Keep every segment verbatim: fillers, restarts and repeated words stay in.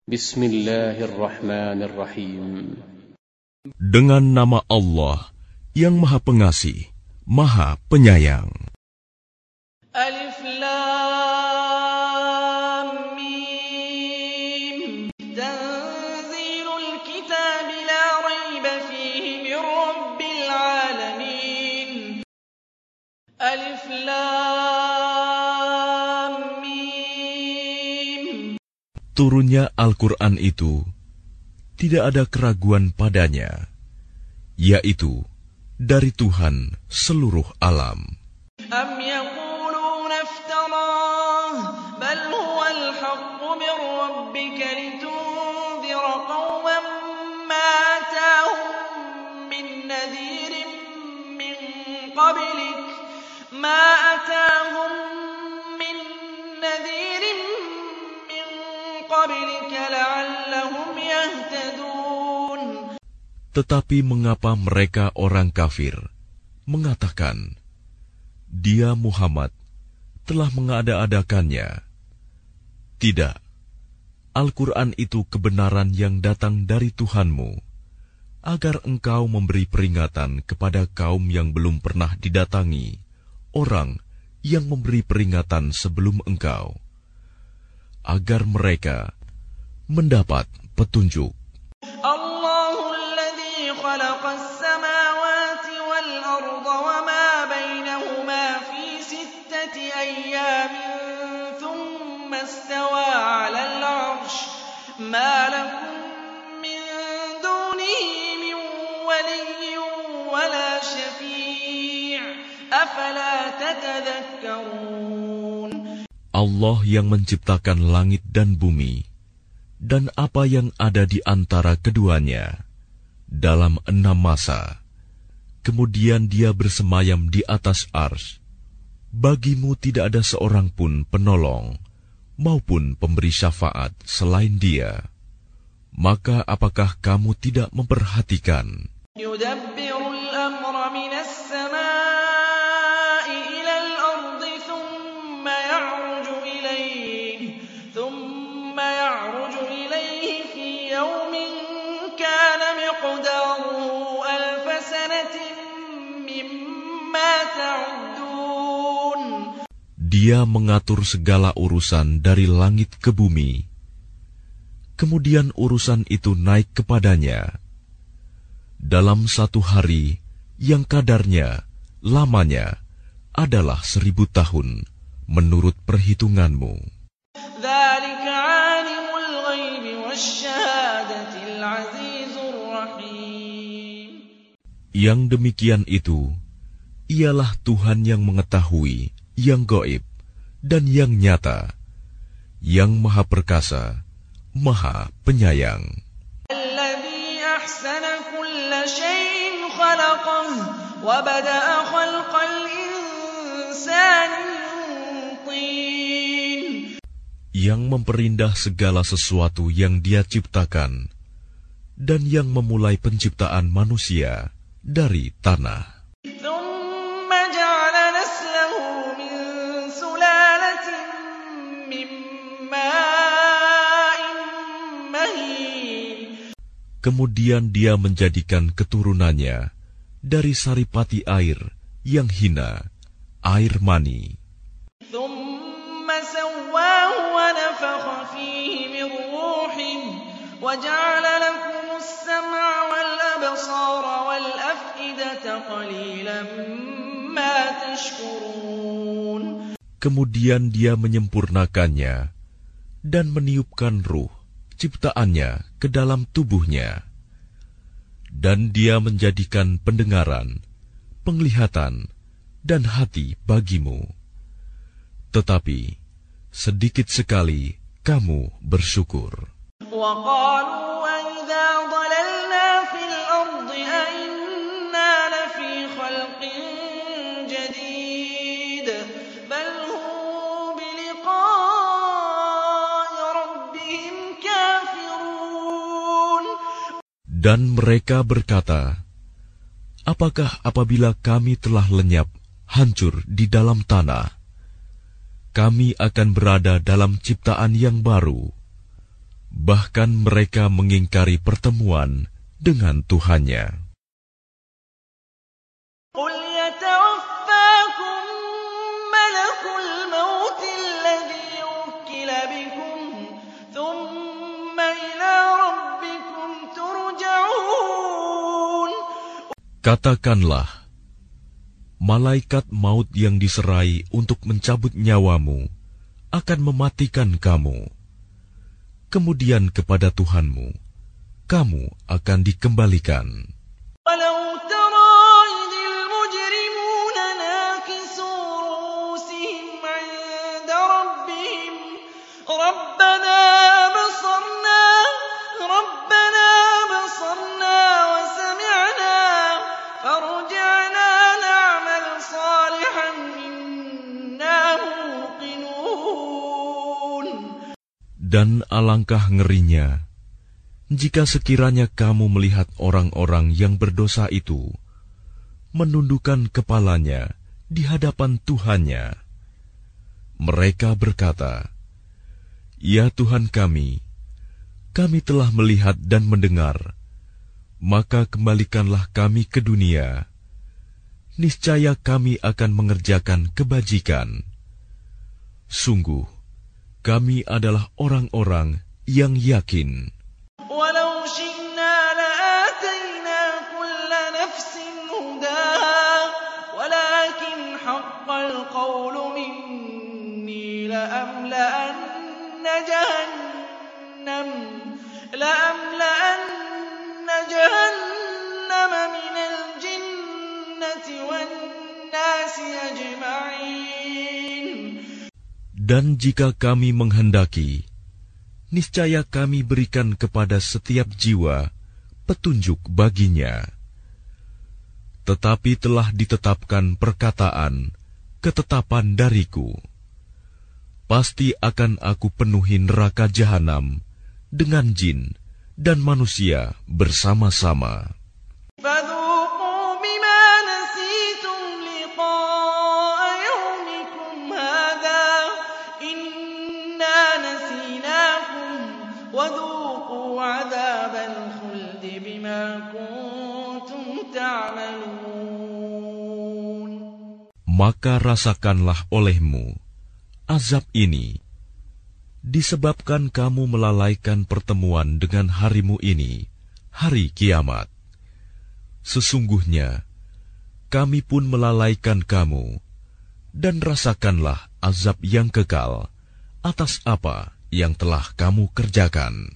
Bismillahirrahmanirrahim. Dengan nama Allah yang Maha Pengasih, Maha Penyayang. Alif Lam Mim. Tanzilul kitab la rayba fihi min rabbil alamin. Alif Lam Mim. Turunnya Al-Quran itu tidak ada keraguan padanya, yaitu dari Tuhan seluruh alam. Am yaquluna iftarah bal huwa al-haqqu min rabbika litunzira qauman ma atahum min nadhirin min qablik ma atahum min nadhirin min qablika la'allahum yahtadun. Tetapi mengapa mereka orang kafir mengatakan, Dia Muhammad telah mengada-adakannya? Tidak, Al-Quran itu kebenaran yang datang dari Tuhanmu, agar engkau memberi peringatan kepada kaum yang belum pernah didatangi, orang yang memberi peringatan sebelum engkau, agar mereka mendapat petunjuk. خلق السماوات والأرض وما بينهما في ستة أيام ثم استوى على العرش ما لكم من دونه من ولي ولا شفيع أفلا تتذكرون. Allah yang menciptakan langit dan bumi dan apa yang ada di antara keduanya dalam enam masa, kemudian Dia bersemayam di atas arsy. Bagimu tidak ada seorang pun penolong maupun pemberi syafaat selain Dia. Maka apakah kamu tidak memperhatikan? Yudabbirul amra minas samaa'i ilal ardi thumma ya'ruju ilayhi thumma ya'ruju ilayhi fi yawmin kana miqdaruhu alf sanatin mimma ta'uddun. Dia mengatur segala urusan dari langit ke bumi. Kemudian urusan itu naik kepadanya dalam satu hari yang kadarnya, lamanya adalah seribu tahun menurut perhitunganmu. Dzalika 'alimul ghaibi wasyahadatil 'azizur rahim. Yang demikian itu ialah Tuhan yang mengetahui yang gaib dan yang nyata, yang Maha Perkasa, Maha Penyayang. Alladzi ahsana kulla syai'in khalaqah wa bada'a khalqal insani min tin. Yang memperindah segala sesuatu yang Dia ciptakan dan yang memulai penciptaan manusia dari tanah. Thumma ja'ala naslahu min sulalatin min ma'in mahin. Kemudian Dia menjadikan keturunannya dari saripati air yang hina, air mani. Thumma sawwahu wa nafakha fihi min ruhihi wa ja'ala lakumus sam'a wal absara wal af'idata qalilan ma tashkurun. Kemudian Dia menyempurnakannya dan meniupkan ruh ciptaannya ke dalam tubuhnya, dan Dia menjadikan pendengaran, penglihatan, dan hati bagimu. Tetapi sedikit sekali kamu bersyukur. وَقَالُوا أَإِذَا ضَلَلْنَا فِي الْأَرْضِ أَإِنَّا لَفِي خَلْقٍ جَدِيدٍ بَلْ هُمْ بِلِقَاءِ رَبِّهِمْ كَافِرُونَ. Dan mereka berkata, apakah apabila kami telah lenyap, hancur di dalam tanah, kami akan berada dalam ciptaan yang baru? Bahkan mereka mengingkari pertemuan dengan Tuhannya. قل يتوفاكم ملك الموت الذي وكل بكم ثم إلى ربكم ترجعون. Katakanlah, malaikat maut yang diserai untuk mencabut nyawamu akan mematikan kamu. Kemudian kepada Tuhanmu, kamu akan dikembalikan. ولو ترى إذ المجرمون ناكسوا رؤوسهم عند ربهم ربنا أبصرنا ربنا أبصرنا وسمعنا فارجعنا نعمل صالحا إنا موقنون. Dan alangkah ngerinya jika sekiranya kamu melihat orang-orang yang berdosa itu menundukkan kepalanya di hadapan Tuhannya. Mereka berkata, "Ya Tuhan kami, kami telah melihat dan mendengar, maka kembalikanlah kami ke dunia. Niscaya kami akan mengerjakan kebajikan. Sungguh, kami adalah orang-orang yang yakin." ولو شئنا لآتينا كل نفس هداها ولكن حق القول مني لأملأن جهنم لأملأن جهنم من الجنة والناس أجمعين. Dan jika kami menghendaki, niscaya kami berikan kepada setiap jiwa petunjuk baginya. Tetapi telah ditetapkan perkataan, ketetapan dariku. Pasti akan aku penuhi neraka jahanam dengan jin dan manusia bersama-sama. فذوقوا بما نسيتم لقاء يومكم هذا إنا نسيناكم وذوقوا عذاب الخلد بما كنتم تعملون. Maka rasakanlah olehmu azab ini, disebabkan kamu melalaikan pertemuan dengan harimu ini, hari kiamat. Sesungguhnya, kami pun melalaikan kamu, dan rasakanlah azab yang kekal atas apa yang telah kamu kerjakan.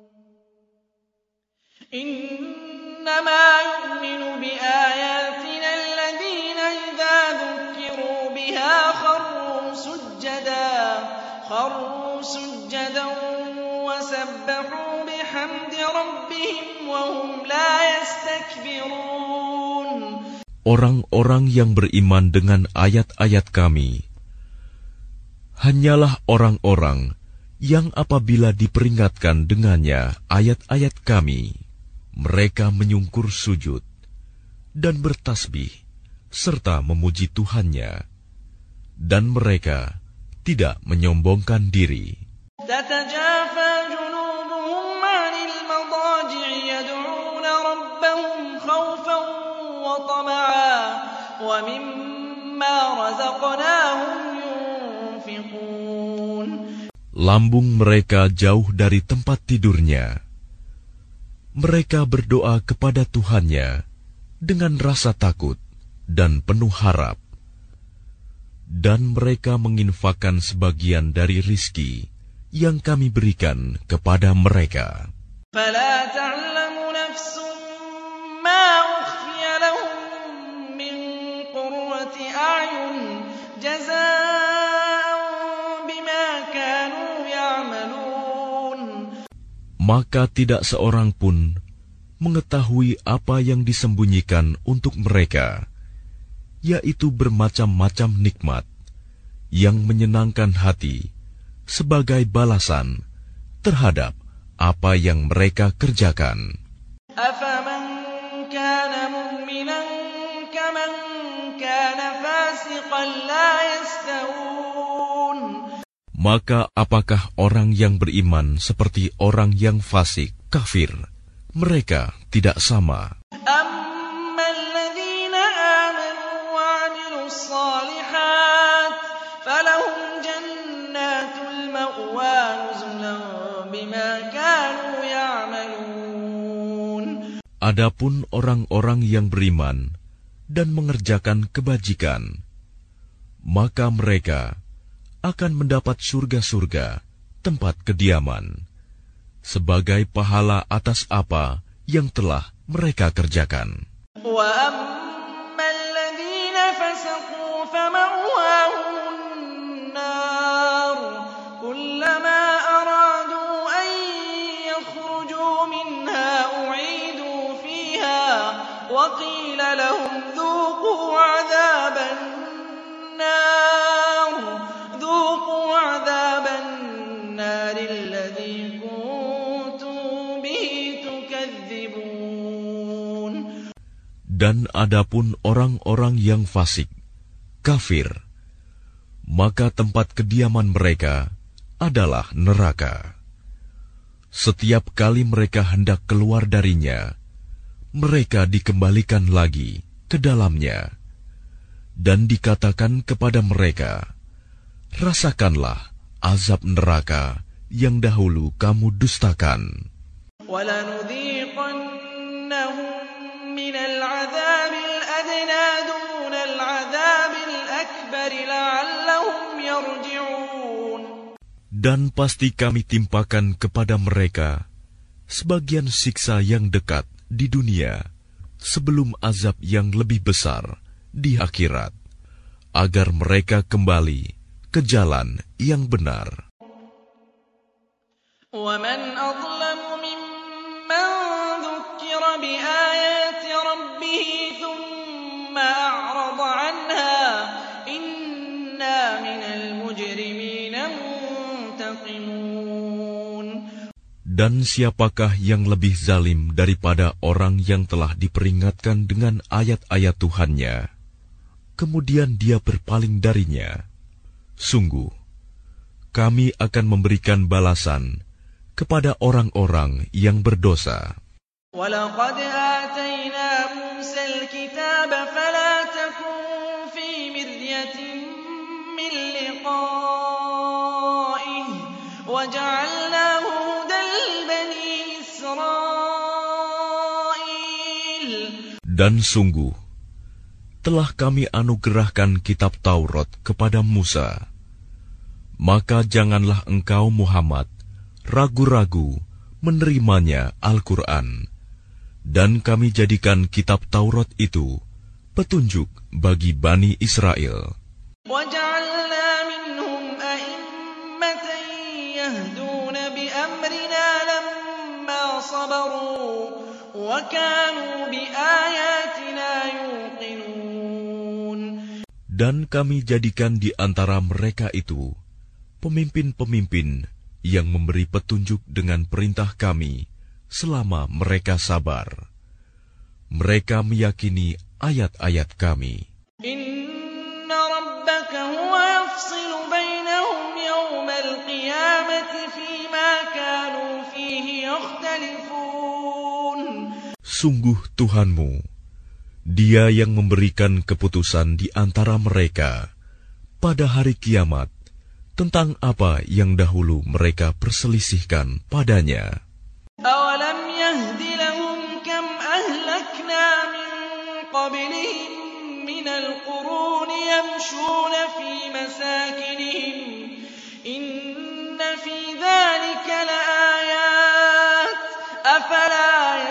إنما يؤمن بآياتنا الذين إذا ذكروا بها خروا سجدا خروا سجدا وسبحوا بحمد ربهم وهم لا يستكبرون. Orang-orang yang beriman dengan ayat-ayat kami hanyalah orang-orang yang apabila diperingatkan dengannya ayat-ayat kami, mereka menyungkur sujud dan bertasbih serta memuji Tuhannya, dan mereka tidak menyombongkan diri. تتجافى جنوبهم عن المضاجع يدعون ربهم خوفا وطمعا ومما رزقناهم ينفقون. Lambung mereka jauh dari tempat tidurnya. Mereka berdoa kepada Tuhannya dengan rasa takut dan penuh harap. Dan mereka menginfakkan sebagian dari rizki yang kami berikan kepada mereka. فلا تعلم نفس ما أخفي لهم من قرة أعين جزاء بما كانوا يعملون. Maka tidak seorang pun mengetahui apa yang disembunyikan untuk mereka, yaitu bermacam-macam nikmat yang menyenangkan hati sebagai balasan terhadap apa yang mereka kerjakan. أفمن كان مؤمنا كمن كان فاسقا لا يستوون. Maka apakah orang yang beriman seperti orang yang fasik, kafir? Mereka tidak sama. أَمَّا الَّذِينَ آمَنُوا وَعَمِلُوا الصَّالِحَاتِ فَلَهُمْ جَنَّاتُ الْمَأْوَى نُزُلًا بِمَا كَانُوا يَعْمَلُونَ. Adapun orang-orang yang beriman dan mengerjakan kebajikan, maka mereka akan mendapat surga-surga, tempat kediaman, sebagai pahala atas apa yang telah mereka kerjakan. وَأَمَّا الَّذِينَ فَسَقُوا فَمَأْوَاهُمُ النَّارُ كُلَّمَا أَرَادُوا أَن يَخْرُجُوا مِنْهَا أُعِيدُوا فِيهَا وَقِيلَ لَهُمْ ذُوقُوا عَذَابَ النَّارِ ذُوقُوا عَذَابَ النَّارِ الَّذِي كُنتُم بِهِ تُكَذِّبُونَ. Dan adapun orang-orang yang fasik, kafir, maka tempat kediaman mereka adalah neraka. Setiap kali mereka hendak keluar darinya, mereka dikembalikan lagi ke dalamnya, dan dikatakan kepada mereka, rasakanlah azab neraka yang dahulu kamu dustakan. وَلَنُذِيقَنَّهُم مِّنَ الْعَذَابِ الْأَدْنَىٰ دُونَ الْعَذَابِ الْأَكْبَرِ لَعَلَّهُمْ يَرْجِعُونَ. Dan pasti kami timpakan kepada mereka sebagian siksa yang dekat di dunia sebelum azab yang lebih besar di akhirat, agar mereka kembali ke jalan yang benar. وَمَنْ أَظْلَمُ مِمَّن ذُكِّرَ بِآيَاتِ رَبِّهِ ثُمَّ أَعْرَضَ عَنْهَا إِنَّا مِنَ الْمُجْرِمِينَ مُنْتَقِمُونَ. Dan siapakah yang lebih zalim daripada orang yang telah diperingatkan dengan ayat-ayat Tuhannya, kemudian dia berpaling darinya? Sungguh, kami akan memberikan balasan kepada orang-orang yang berdosa. وَلَقَدْ آتَيْنَا مُوسَى الْكِتَابَ فَلَا تَكُن فِي مِرْيَةٍ مِّن لِّقَائِهِ وَجَعَلْنَاهُ هُدًى لِّبَنِي إِسْرَائِيلَ. Dan sungguh, telah kami anugerahkan kitab Taurat kepada Musa. Maka janganlah engkau Muhammad ragu-ragu menerimanya Al-Quran, dan kami jadikan kitab Taurat itu petunjuk bagi Bani Israel. وَجَعَلْنَا مِنْهُمْ أَئِمَّةً يَهْدُونَ بِأَمْرِنَا لَمَّا صَبَرُوا وَكَانُوا بِآيَاتِنَا يُوقِنُونَ. Dan kami jadikan di antara mereka itu pemimpin-pemimpin yang memberi petunjuk dengan perintah kami selama mereka sabar. Mereka meyakini ayat-ayat kami. Inna rabbaka huwa yafsilu bainahum yawmal qiyamati fima kanu fihi yakhtalifun. Sungguh Tuhanmu, Dia yang memberikan keputusan di antara mereka pada hari kiamat tentang apa yang dahulu mereka perselisihkan padanya. Awalam yahdi lahum kam ahlakna min qablihim minal quruni yamshuna fi masakinihim inna fi dhalika laayat afala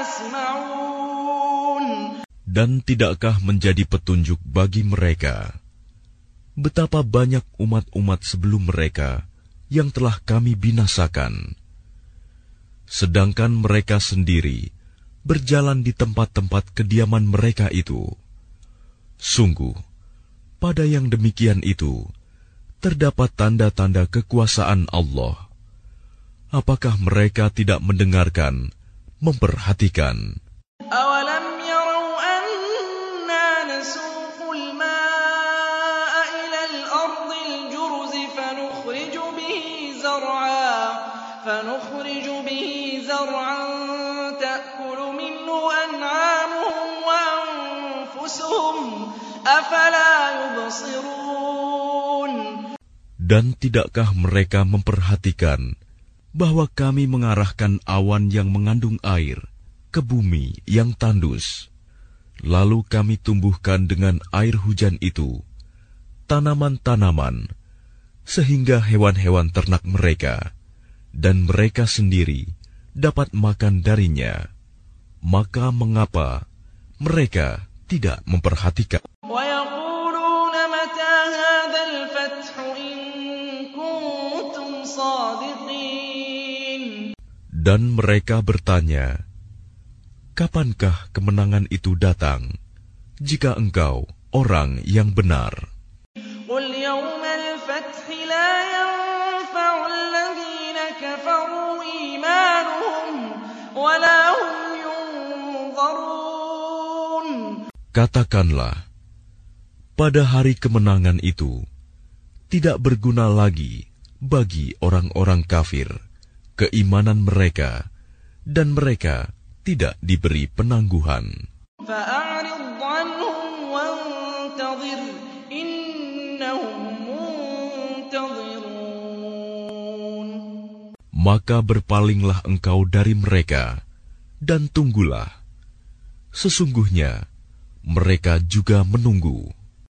yasma'un. Dan tidakkah menjadi petunjuk bagi mereka betapa banyak umat-umat sebelum mereka yang telah kami binasakan, sedangkan mereka sendiri berjalan di tempat-tempat kediaman mereka itu. Sungguh, pada yang demikian itu terdapat tanda-tanda kekuasaan Allah. Apakah mereka tidak mendengarkan, memperhatikan? Awalam yarau anna nasuqul ma'a ila al-ardil jurzi fanukhriju bihi زرعا تأكل منه أنعامهم وأنفسهم أفلا يبصرون. Dan tidakkah mereka memperhatikan bahwa kami mengarahkan awan yang mengandung air ke bumi yang tandus, lalu kami tumbuhkan dengan air hujan itu tanaman-tanaman, sehingga hewan-hewan ternak mereka dan mereka sendiri dapat makan darinya. Maka mengapa mereka tidak memperhatikan? وَيَقُولُونَ مَتَى هَذَا الْفَتْحُ إِن كُنتُمْ صَادِقِينَ. Dan mereka bertanya, kapankah kemenangan itu datang, jika engkau orang yang benar? قُلْ يَوْمَ الْفَتْحِ لَا يَنفَعُ الَّذِينَ كَفَرُوا إِيمَانُهُمْ وَلَا هُمْ يُنظَرُونَ. Katakanlah, pada hari kemenangan itu tidak berguna lagi bagi orang-orang kafir keimanan mereka, dan mereka tidak diberi penangguhan. فَأَعْرِضْ عَنْهُمْ وَانتَظِرْ إِنَّهُمْ مُنتَظِرُونَ. Maka berpalinglah engkau dari mereka, dan tunggulah. Sesungguhnya mereka juga menunggu.